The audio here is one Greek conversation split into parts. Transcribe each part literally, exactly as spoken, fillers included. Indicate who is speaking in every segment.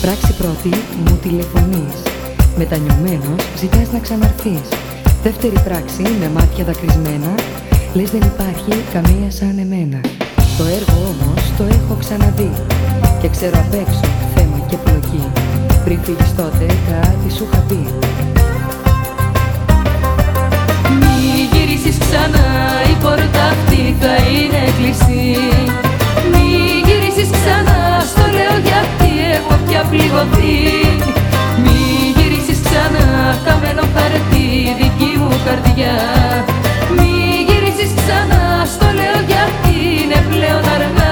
Speaker 1: Πράξη πρώτη, μου τηλεφωνείς. Μετανιωμένος, ζητάς να ξαναρθείς. Δεύτερη πράξη, με μάτια δακρυσμένα, λες δεν υπάρχει καμία σαν εμένα. Το έργο όμως το έχω ξαναδεί και ξέρω απ' έξω θέμα και πλοκή. Πριν φύγεις τότε κάτι σου είχα πει.
Speaker 2: Μη γυρίσεις ξανά, η πόρτα αυτή θα είναι κλειστή. Μη γυρίσεις ξανά, στο λέω γιατί έχω πια πληγωθεί. Μη γυρίσεις ξανά, καμένο χαρτί, δική μου καρδιά. Μη γυρίσεις ξανά, στο λέω γιατί είναι πλέον αργά.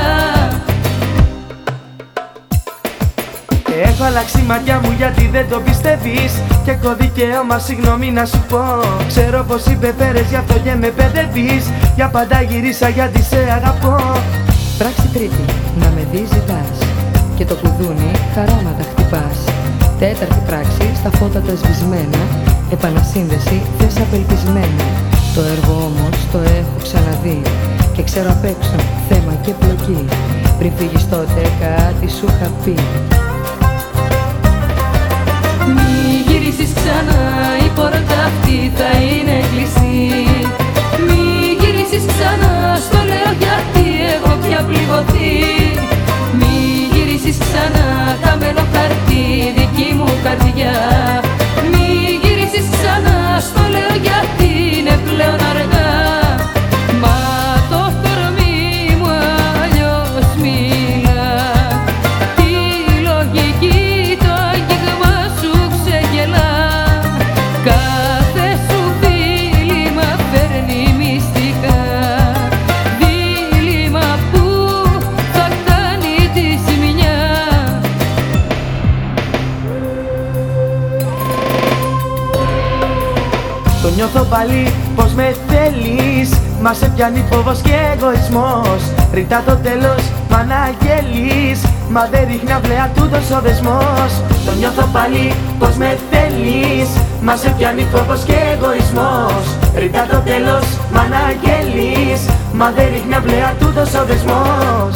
Speaker 3: Έχω αλλάξει μάτια μου γιατί δεν το πιστεύεις και έχω δικαίωμα συγγνώμη να σου πω. Ξέρω πως υπεφέρες γι' αυτό και με παιδεύεις. Για πάντα γυρίσα γιατί σε αγαπώ.
Speaker 1: Πράξη τρίτη, να με δεις ζητάς και το κουδούνι χαράματα χτυπάς. Τέταρτη πράξη, στα φώτα τα σβησμένα, επανασύνδεση θες απελπισμένα. Το έργο όμως το έχω ξαναδεί και ξέρω απ' έξω θέμα και πλοκή. Πριν φύγεις τότε κάτι σου είχα πει.
Speaker 2: Μη γυρίσεις ξανά, η πόρτα αυτή θα είναι κλειστή. Μη γυρίσεις ξανά, στο λέω γιατί έχω πια πληγωθεί. Μη γυρίσεις ξανά, καμένο χαρτί, δική μου καρδιά. Μη γυρίσεις ξανά, στο λέω γιατί είναι πλέον αργά. Μα το κορμί μου αλλιώς μιλά, τη λογική το αγγίγμα σου ξεγελά. Κάθε σου δίλημα φέρνει μυστικά, δίλημα που θα κάνει τη ζημιά.
Speaker 3: Το νιώθω πάλι πως με θέλεις, μα σε πιάνει φόβος και εγωισμός. Ρητά το τέλος μ' αναγγέλεις, μα δεν ρίχνει αυλαία τούτος ο δεσμός. Το νιώθω πάλι πως με θέλεις, μα σε πιάνει φόβος και εγωισμός. Ρητά το τέλος μ' αναγγέλεις, μα δεν ρίχνει αυλαία τούτος ο δεσμός.